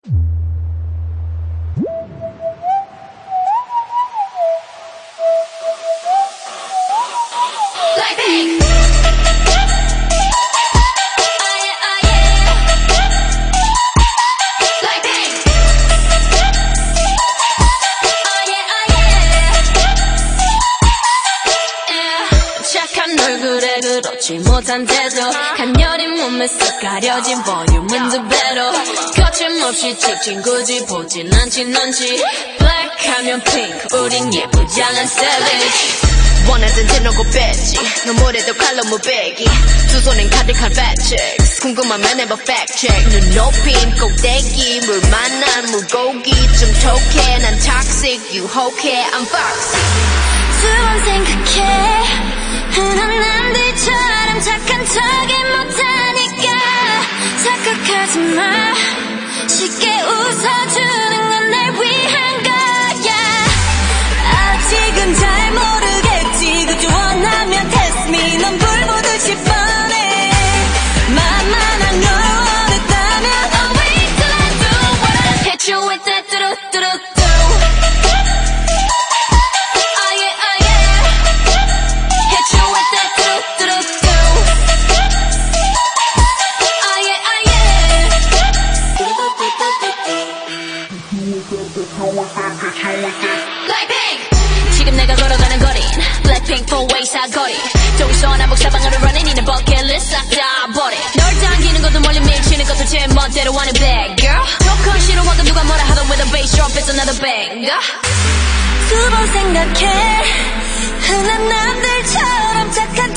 얼굴에 그렇지 못한 태도 간녀린 몸에 쓱 가려진 볼륨은 두 배로 거침없이 찍힌 굳이 보진 않지 넌지 Black 하면 pink 우린 예쁘장한 savage 원하던 대놓고 뺐지 눈물에도 칼로 무배기 두 손엔 가득한 fat chicks 궁금하면 해봐 fact check 눈 높인 꼭대기 물 만난 물고기 좀 톡해 난 toxic 유혹해 I'm foxy 두 번 생각해 흔한 남들처럼 착한 척이 못하니까 착각하지 마 쉽게 웃어주는 건 날 위한 거야 아직은 잘 모르겠지 그저 원하면 test me 넌 불보듯이 뻔해 만만한 널 원했다면 I'll wait till I do what I hit you with that 뚜루뚜루뚜 Blackpink 지금 내가 걸어가는 거린 Blackpink 4-way 사거리 동서남북 사방으로 running 이는 버킷리스트 싹 다 버려 널 당기는 것도 멀리 밀치는 것도 제 멋대로 하는 bad girl 조건 싫어하고 누가 뭐라 하던 with a bass drop it's another banger 두 번 생각해 흔한 남들처럼 착한